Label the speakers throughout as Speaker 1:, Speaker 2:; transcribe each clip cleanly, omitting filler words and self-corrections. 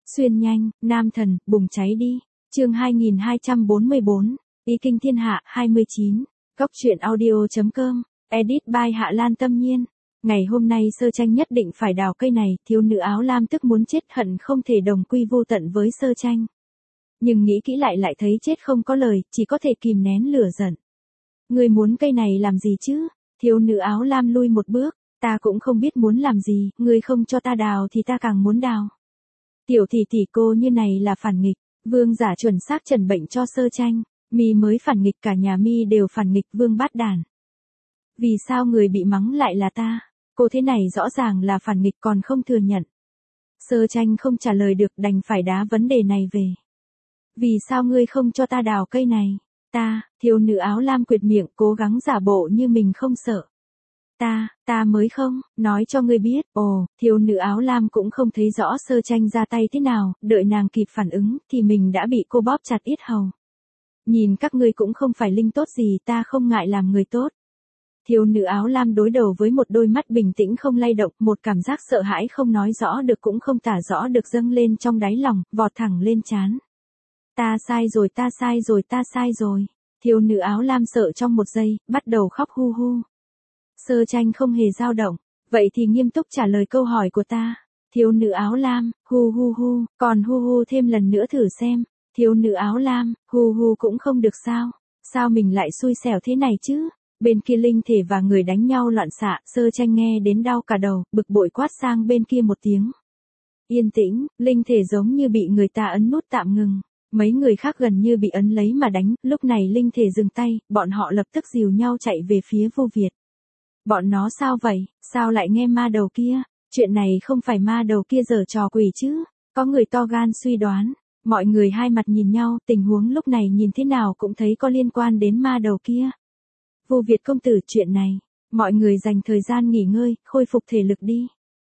Speaker 1: Xuyên nhanh, nam thần, bùng cháy đi. Chương 2244, Ý kinh thiên hạ 29. Góc truyện audio.com. Edit by Hạ Lan Tâm Nhiên. Ngày hôm nay Sơ Tranh nhất định phải đào cây này, thiếu nữ áo lam tức muốn chết, hận không thể đồng quy vô tận với Sơ Tranh. Nhưng nghĩ kỹ lại thấy chết không có lời, chỉ có thể kìm nén lửa giận. Ngươi muốn cây này làm gì chứ? Thiếu nữ áo lam lui một bước, ta cũng không biết muốn làm gì, ngươi không cho ta đào thì ta càng muốn đào. Tiểu tỷ tỷ cô như này là phản nghịch, vương giả chuẩn xác trần bệnh cho Sơ Tranh, mi mới phản nghịch, cả nhà mi đều phản nghịch, vương bát đàn. Vì sao người bị mắng lại là ta? Cô thế này rõ ràng là phản nghịch còn không thừa nhận. Sơ Tranh không trả lời được, đành phải đá vấn đề này về. Vì sao ngươi không cho ta đào cây này? Thiếu nữ áo lam quyệt miệng, cố gắng giả bộ như mình không sợ. Ta mới không, nói cho ngươi biết. Thiếu nữ áo lam cũng không thấy rõ Sơ Tranh ra tay thế nào, đợi nàng kịp phản ứng, thì mình đã bị cô bóp chặt yết hầu. Nhìn các ngươi cũng không phải linh tốt gì, ta không ngại làm người tốt. Thiếu nữ áo lam đối đầu với một đôi mắt bình tĩnh không lay động, một cảm giác sợ hãi không nói rõ được cũng không tả rõ được dâng lên trong đáy lòng, vọt thẳng lên trán. Ta sai rồi. Thiếu nữ áo lam sợ trong một giây, bắt đầu khóc hu hu. Sơ Tranh không hề dao động, vậy thì nghiêm túc trả lời câu hỏi của ta. Thiếu nữ áo lam, hu hu hu, còn hu hu thêm lần nữa thử xem. Thiếu nữ áo lam, hu hu cũng không được sao? Sao mình lại xui xẻo thế này chứ? Bên kia linh thể và người đánh nhau loạn xạ, Sơ Tranh nghe đến đau cả đầu, bực bội quát sang bên kia một tiếng. Yên tĩnh, linh thể giống như bị người ta ấn nút tạm ngừng. Mấy người khác gần như bị ấn lấy mà đánh, lúc này linh thể dừng tay, bọn họ lập tức dìu nhau chạy về phía Vô Việt. Bọn nó sao vậy, sao lại nghe ma đầu kia? Chuyện này không phải ma đầu kia giở trò quỷ chứ? Có người to gan suy đoán. Mọi người hai mặt nhìn nhau, tình huống lúc này nhìn thế nào cũng thấy có liên quan đến ma đầu kia. Vô Việt công tử, chuyện này, mọi người dành thời gian nghỉ ngơi, khôi phục thể lực đi.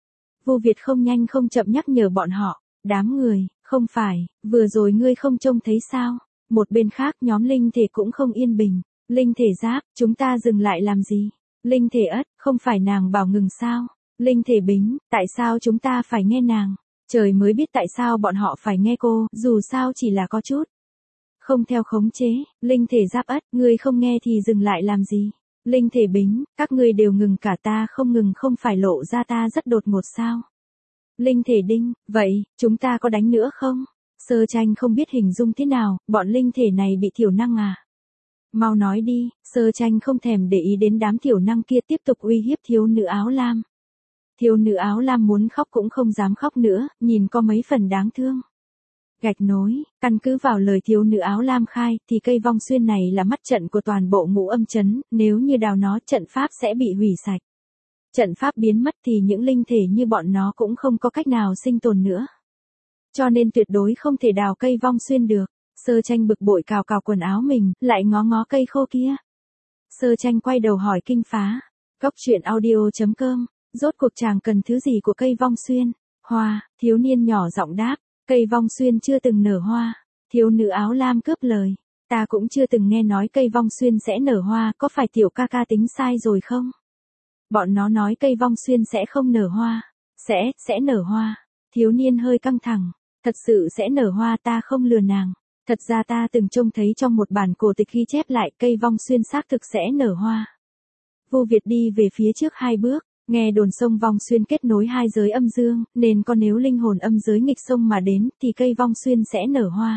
Speaker 1: Vô Việt không nhanh không chậm nhắc nhở bọn họ. Đám người, không phải, vừa rồi ngươi không trông thấy sao? Một bên khác nhóm linh thể cũng không yên bình. Linh thể Giáp, chúng ta dừng lại làm gì? Linh thể Ất, không phải nàng bảo ngừng sao? Linh thể Bính, tại sao chúng ta phải nghe nàng? Trời mới biết tại sao bọn họ phải nghe cô, dù sao chỉ là có chút. Không theo khống chế. Linh thể Giáp Ất, ngươi không nghe thì dừng lại làm gì? Linh thể Bính, các ngươi đều ngừng cả, ta không ngừng không phải lộ ra ta rất đột ngột sao? Linh thể Đinh, vậy, chúng ta có đánh nữa không? Sơ Tranh không biết hình dung thế nào, bọn linh thể này bị thiểu năng à? Mau nói đi. Sơ Tranh không thèm để ý đến đám thiểu năng kia, tiếp tục uy hiếp thiếu nữ áo lam. Thiếu nữ áo lam muốn khóc cũng không dám khóc nữa, nhìn có mấy phần đáng thương. Gạch nối, căn cứ vào lời thiếu nữ áo lam khai, thì cây vong xuyên này là mắt trận của toàn bộ Ngũ Âm Trấn, nếu như đào nó, trận pháp sẽ bị hủy sạch. Trận pháp biến mất thì những linh thể như bọn nó cũng không có cách nào sinh tồn nữa. Cho nên tuyệt đối không thể đào cây vong xuyên được. Sơ Tranh bực bội cào cào quần áo mình, lại ngó ngó cây khô kia. Sơ Tranh quay đầu hỏi Kinh Phá. Góc truyện audio.com. Rốt cuộc chàng cần thứ gì của cây vong xuyên? Hoa, thiếu niên nhỏ giọng đáp. Cây vong xuyên chưa từng nở hoa. Thiếu nữ áo lam cướp lời. Ta cũng chưa từng nghe nói cây vong xuyên sẽ nở hoa, có phải tiểu ca ca tính sai rồi không? Bọn nó nói cây vong xuyên sẽ không nở hoa. Sẽ nở hoa. Thiếu niên hơi căng thẳng. Thật sự sẽ nở hoa, ta không lừa nàng. Thật ra ta từng trông thấy trong một bản cổ tịch ghi chép lại cây vong xuyên xác thực sẽ nở hoa. Vô Việt đi về phía trước 2 bước, nghe đồn sông vong xuyên kết nối 2 giới âm dương, nên có nếu linh hồn âm giới nghịch sông mà đến, thì cây vong xuyên sẽ nở hoa.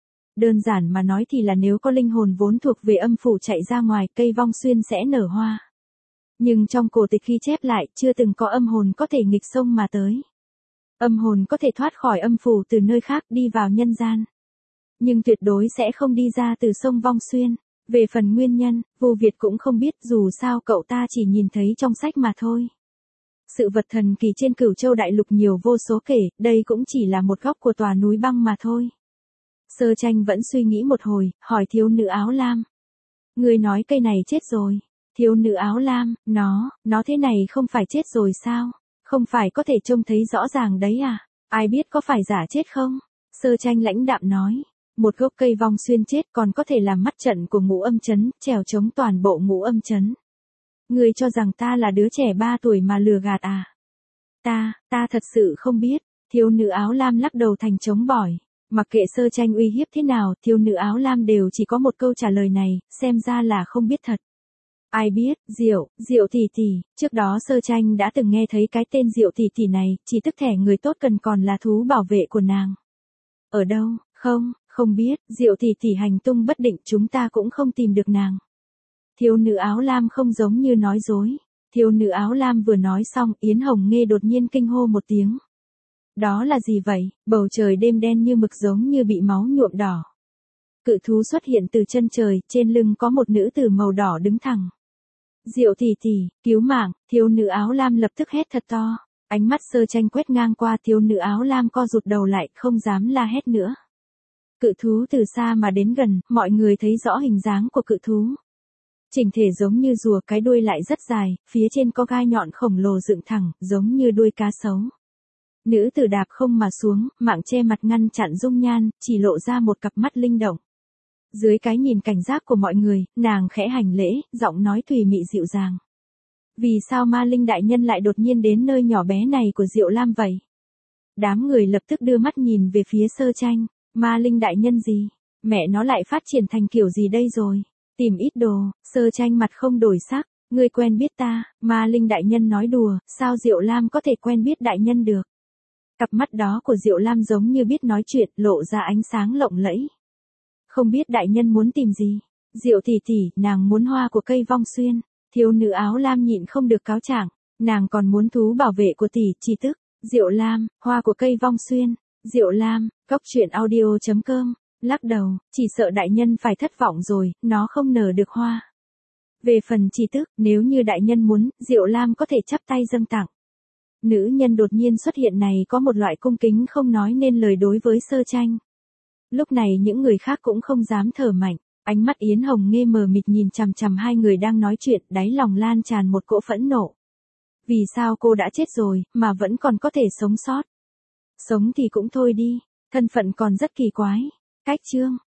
Speaker 1: Đơn giản mà nói thì là nếu có linh hồn vốn thuộc về âm phủ chạy ra ngoài, cây vong xuyên sẽ nở hoa. Nhưng trong cổ tịch ghi chép lại, chưa từng có âm hồn có thể nghịch sông mà tới. Âm hồn có thể thoát khỏi âm phủ từ nơi khác đi vào nhân gian. Nhưng tuyệt đối sẽ không đi ra từ sông vong xuyên. Về phần nguyên nhân, Vô Việt cũng không biết, dù sao cậu ta chỉ nhìn thấy trong sách mà thôi. Sự vật thần kỳ trên Cửu Châu Đại Lục nhiều vô số kể, đây cũng chỉ là một góc của tòa núi băng mà thôi. Sơ Tranh vẫn suy nghĩ một hồi, hỏi thiếu nữ áo lam. Người nói cây này chết rồi. Thiếu nữ áo lam, nó thế này không phải chết rồi sao? Không phải có thể trông thấy rõ ràng đấy à? Ai biết có phải giả chết không? Sơ Tranh lãnh đạm nói. Một gốc cây vong xuyên chết còn có thể làm mắt trận của Ngũ Âm Trấn, trèo chống toàn bộ Ngũ Âm Trấn. Ngươi cho rằng ta là đứa trẻ 3 tuổi mà lừa gạt à? Ta thật sự không biết. Thiếu nữ áo lam lắc đầu thành trống bỏi. Mặc kệ Sơ Tranh uy hiếp thế nào, thiếu nữ áo lam đều chỉ có một câu trả lời này, xem ra là không biết thật. Ai biết, Diệu tỷ tỷ, trước đó Sơ Tranh đã từng nghe thấy cái tên Diệu tỷ tỷ này, chỉ tức thẻ người tốt cần còn là thú bảo vệ của nàng. Ở đâu, không biết, Diệu tỷ tỷ hành tung bất định, chúng ta cũng không tìm được nàng. Thiếu nữ áo lam không giống như nói dối. Thiếu nữ áo lam vừa nói xong, Yến Hồng Nghê đột nhiên kinh hô một tiếng. Đó là gì vậy? Bầu trời đêm đen như mực giống như bị máu nhuộm đỏ. Cự thú xuất hiện từ chân trời, trên lưng có một nữ tử màu đỏ đứng thẳng. Diệu tỷ tỷ, cứu mạng, thiếu nữ áo lam lập tức hét thật to. Ánh mắt Sơ Tranh quét ngang qua, thiếu nữ áo lam co rụt đầu lại, không dám la hét nữa. Cự thú từ xa mà đến gần, mọi người thấy rõ hình dáng của cự thú. Chỉnh thể giống như rùa, cái đuôi lại rất dài, phía trên có gai nhọn khổng lồ dựng thẳng, giống như đuôi cá sấu. Nữ tử đạp không mà xuống, mạng che mặt ngăn chặn dung nhan, chỉ lộ ra một cặp mắt linh động. Dưới cái nhìn cảnh giác của mọi người, nàng khẽ hành lễ, giọng nói thùy mị dịu dàng. Vì sao Ma Linh đại nhân lại đột nhiên đến nơi nhỏ bé này của Diệu Lam vậy? Đám người lập tức đưa mắt nhìn về phía Sơ Tranh. Ma Linh đại nhân gì? Mẹ nó lại phát triển thành kiểu gì đây rồi? Tìm ít đồ. Sơ Tranh mặt không đổi sắc. Ngươi quen biết ta? Ma Linh đại nhân nói đùa, sao Diệu Lam có thể quen biết đại nhân được? Cặp mắt đó của Diệu Lam giống như biết nói chuyện, lộ ra ánh sáng lộng lẫy. Không biết đại nhân muốn tìm gì? Diệu tỷ tỷ, nàng muốn hoa của cây vong xuyên. Thiếu nữ áo lam nhịn không được cáo trạng, nàng còn muốn thú bảo vệ của tỷ, chỉ tức. Diệu Lam, hoa của cây vong xuyên. Diệu Lam, góc truyện audio.com, lắc đầu, chỉ sợ đại nhân phải thất vọng rồi, nó không nở được hoa. Về phần chỉ tức, nếu như đại nhân muốn, Diệu Lam có thể chắp tay dâng tặng. Nữ nhân đột nhiên xuất hiện này có một loại cung kính không nói nên lời đối với Sơ Tranh. Lúc này những người khác cũng không dám thở mạnh, ánh mắt Yến Hồng Nghê mờ mịt nhìn chằm chằm hai người đang nói chuyện, đáy lòng lan tràn một cỗ phẫn nộ. Vì sao cô đã chết rồi, mà vẫn còn có thể sống sót? Sống thì cũng thôi đi, thân phận còn rất kỳ quái. Cách chương.